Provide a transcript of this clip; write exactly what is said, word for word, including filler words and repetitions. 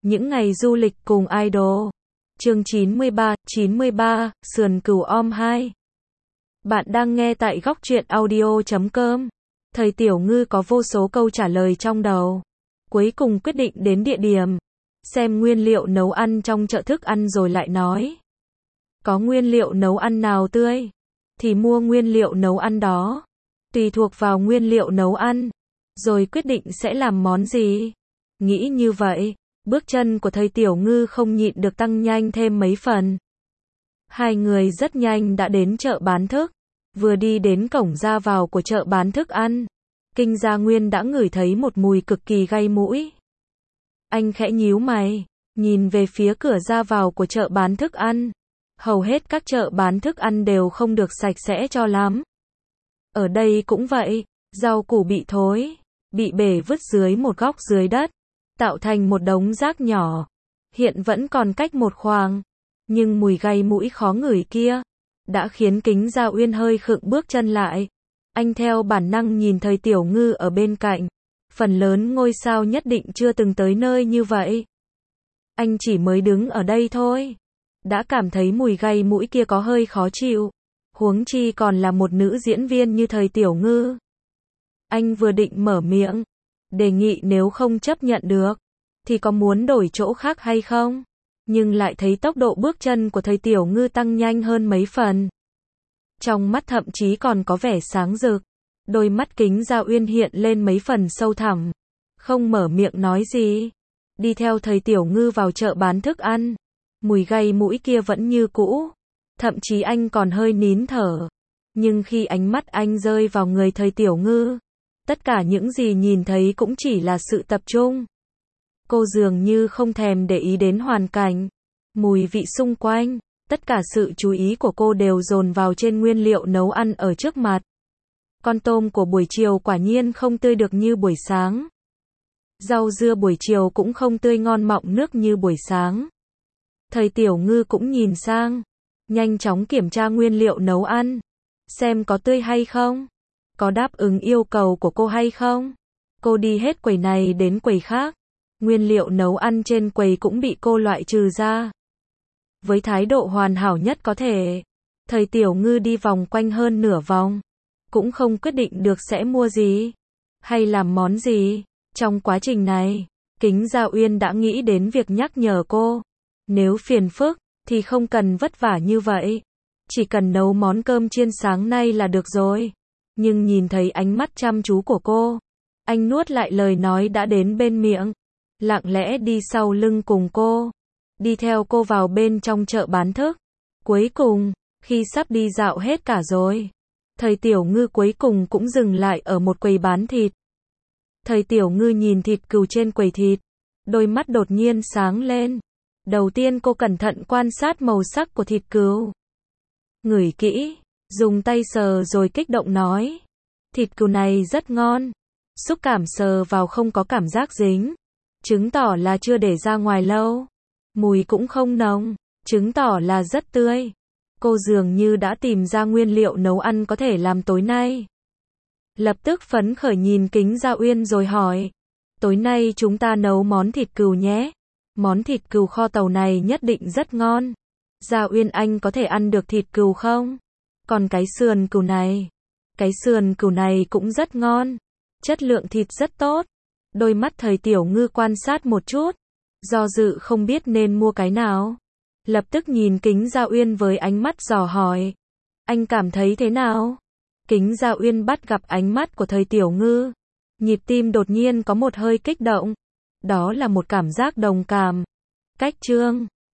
Những ngày du lịch cùng idol. Chương chín mươi ba, chín mươi ba, Sườn Cửu Om hai. Bạn đang nghe tại góc truyện audio chấm com. Thầy Tiểu Ngư có vô số câu trả lời trong đầu. Cuối cùng quyết định đến địa điểm. Xem nguyên liệu nấu ăn trong chợ thức ăn rồi lại nói. Có nguyên liệu nấu ăn nào tươi, thì mua nguyên liệu nấu ăn đó. Tùy thuộc vào nguyên liệu nấu ăn, rồi quyết định sẽ làm món gì. Nghĩ như vậy, bước chân của thầy Tiểu Ngư không nhịn được tăng nhanh thêm mấy phần. Hai người rất nhanh đã đến chợ bán thức. Vừa đi đến cổng ra vào của chợ bán thức ăn, Kinh Gia Nguyên đã ngửi thấy một mùi cực kỳ gây mũi. Anh khẽ nhíu mày, nhìn về phía cửa ra vào của chợ bán thức ăn. Hầu hết các chợ bán thức ăn đều không được sạch sẽ cho lắm. Ở đây cũng vậy, rau củ bị thối, bị bể vứt dưới một góc dưới đất, tạo thành một đống rác nhỏ. Hiện vẫn còn cách một khoảng, nhưng mùi gây mũi khó ngửi kia đã khiến Kính Gia Uyên hơi khựng bước chân lại. Anh theo bản năng nhìn thầy Tiểu Ngư ở bên cạnh. Phần lớn ngôi sao nhất định chưa từng tới nơi như vậy. Anh chỉ mới đứng ở đây thôi, đã cảm thấy mùi gây mũi kia có hơi khó chịu. Huống chi còn là một nữ diễn viên như thầy Tiểu Ngư. Anh vừa định mở miệng, đề nghị nếu không chấp nhận được, thì có muốn đổi chỗ khác hay không? Nhưng lại thấy tốc độ bước chân của thầy Tiểu Ngư tăng nhanh hơn mấy phần. Trong mắt thậm chí còn có vẻ sáng rực. Đôi mắt Kính Gia Uyên hiện lên mấy phần sâu thẳm. Không mở miệng nói gì. Đi theo thầy Tiểu Ngư vào chợ bán thức ăn. Mùi gây mũi kia vẫn như cũ. Thậm chí anh còn hơi nín thở. Nhưng khi ánh mắt anh rơi vào người thầy Tiểu Ngư, tất cả những gì nhìn thấy cũng chỉ là sự tập trung. Cô dường như không thèm để ý đến hoàn cảnh, mùi vị xung quanh. Tất cả sự chú ý của cô đều dồn vào trên nguyên liệu nấu ăn ở trước mặt. Con tôm của buổi chiều quả nhiên không tươi được như buổi sáng. Rau dưa buổi chiều cũng không tươi ngon mọng nước như buổi sáng. Thầy Tiểu Ngư cũng nhìn sang, nhanh chóng kiểm tra nguyên liệu nấu ăn, xem có tươi hay không, có đáp ứng yêu cầu của cô hay không. Cô đi hết quầy này đến quầy khác, nguyên liệu nấu ăn trên quầy cũng bị cô loại trừ ra. Với thái độ hoàn hảo nhất có thể, thầy Tiểu Ngư đi vòng quanh hơn nửa vòng, cũng không quyết định được sẽ mua gì, hay làm món gì. Trong quá trình này, Kính Gia Uyên đã nghĩ đến việc nhắc nhở cô, nếu phiền phức, thì không cần vất vả như vậy, chỉ cần nấu món cơm chiên sáng nay là được rồi. Nhưng nhìn thấy ánh mắt chăm chú của cô, anh nuốt lại lời nói đã đến bên miệng, lặng lẽ đi sau lưng cùng cô, đi theo cô vào bên trong chợ bán thức. Cuối cùng, khi sắp đi dạo hết cả rồi, thầy Tiểu Ngư cuối cùng cũng dừng lại ở một quầy bán thịt. Thầy Tiểu Ngư nhìn thịt cừu trên quầy thịt, đôi mắt đột nhiên sáng lên. Đầu tiên cô cẩn thận quan sát màu sắc của thịt cừu. Ngửi kỹ, dùng tay sờ rồi kích động nói. Thịt cừu này rất ngon. Xúc cảm sờ vào không có cảm giác dính, chứng tỏ là chưa để ra ngoài lâu. Mùi cũng không nồng, chứng tỏ là rất tươi. Cô dường như đã tìm ra nguyên liệu nấu ăn có thể làm tối nay. Lập tức phấn khởi nhìn Kính Gia Uyên rồi hỏi. Tối nay chúng ta nấu món thịt cừu nhé. Món thịt cừu kho tàu này nhất định rất ngon. Gia Uyên anh có thể ăn được thịt cừu không? Còn cái sườn cừu này, cái sườn cừu này cũng rất ngon. Chất lượng thịt rất tốt. Đôi mắt thầy Tiểu Ngư quan sát một chút, do dự không biết nên mua cái nào. Lập tức nhìn Kính Gia Uyên với ánh mắt dò hỏi. Anh cảm thấy thế nào? Kính Gia Uyên bắt gặp ánh mắt của thầy Tiểu Ngư. Nhịp tim đột nhiên có một hơi kích động. Đó là một cảm giác đồng cảm. Cách chương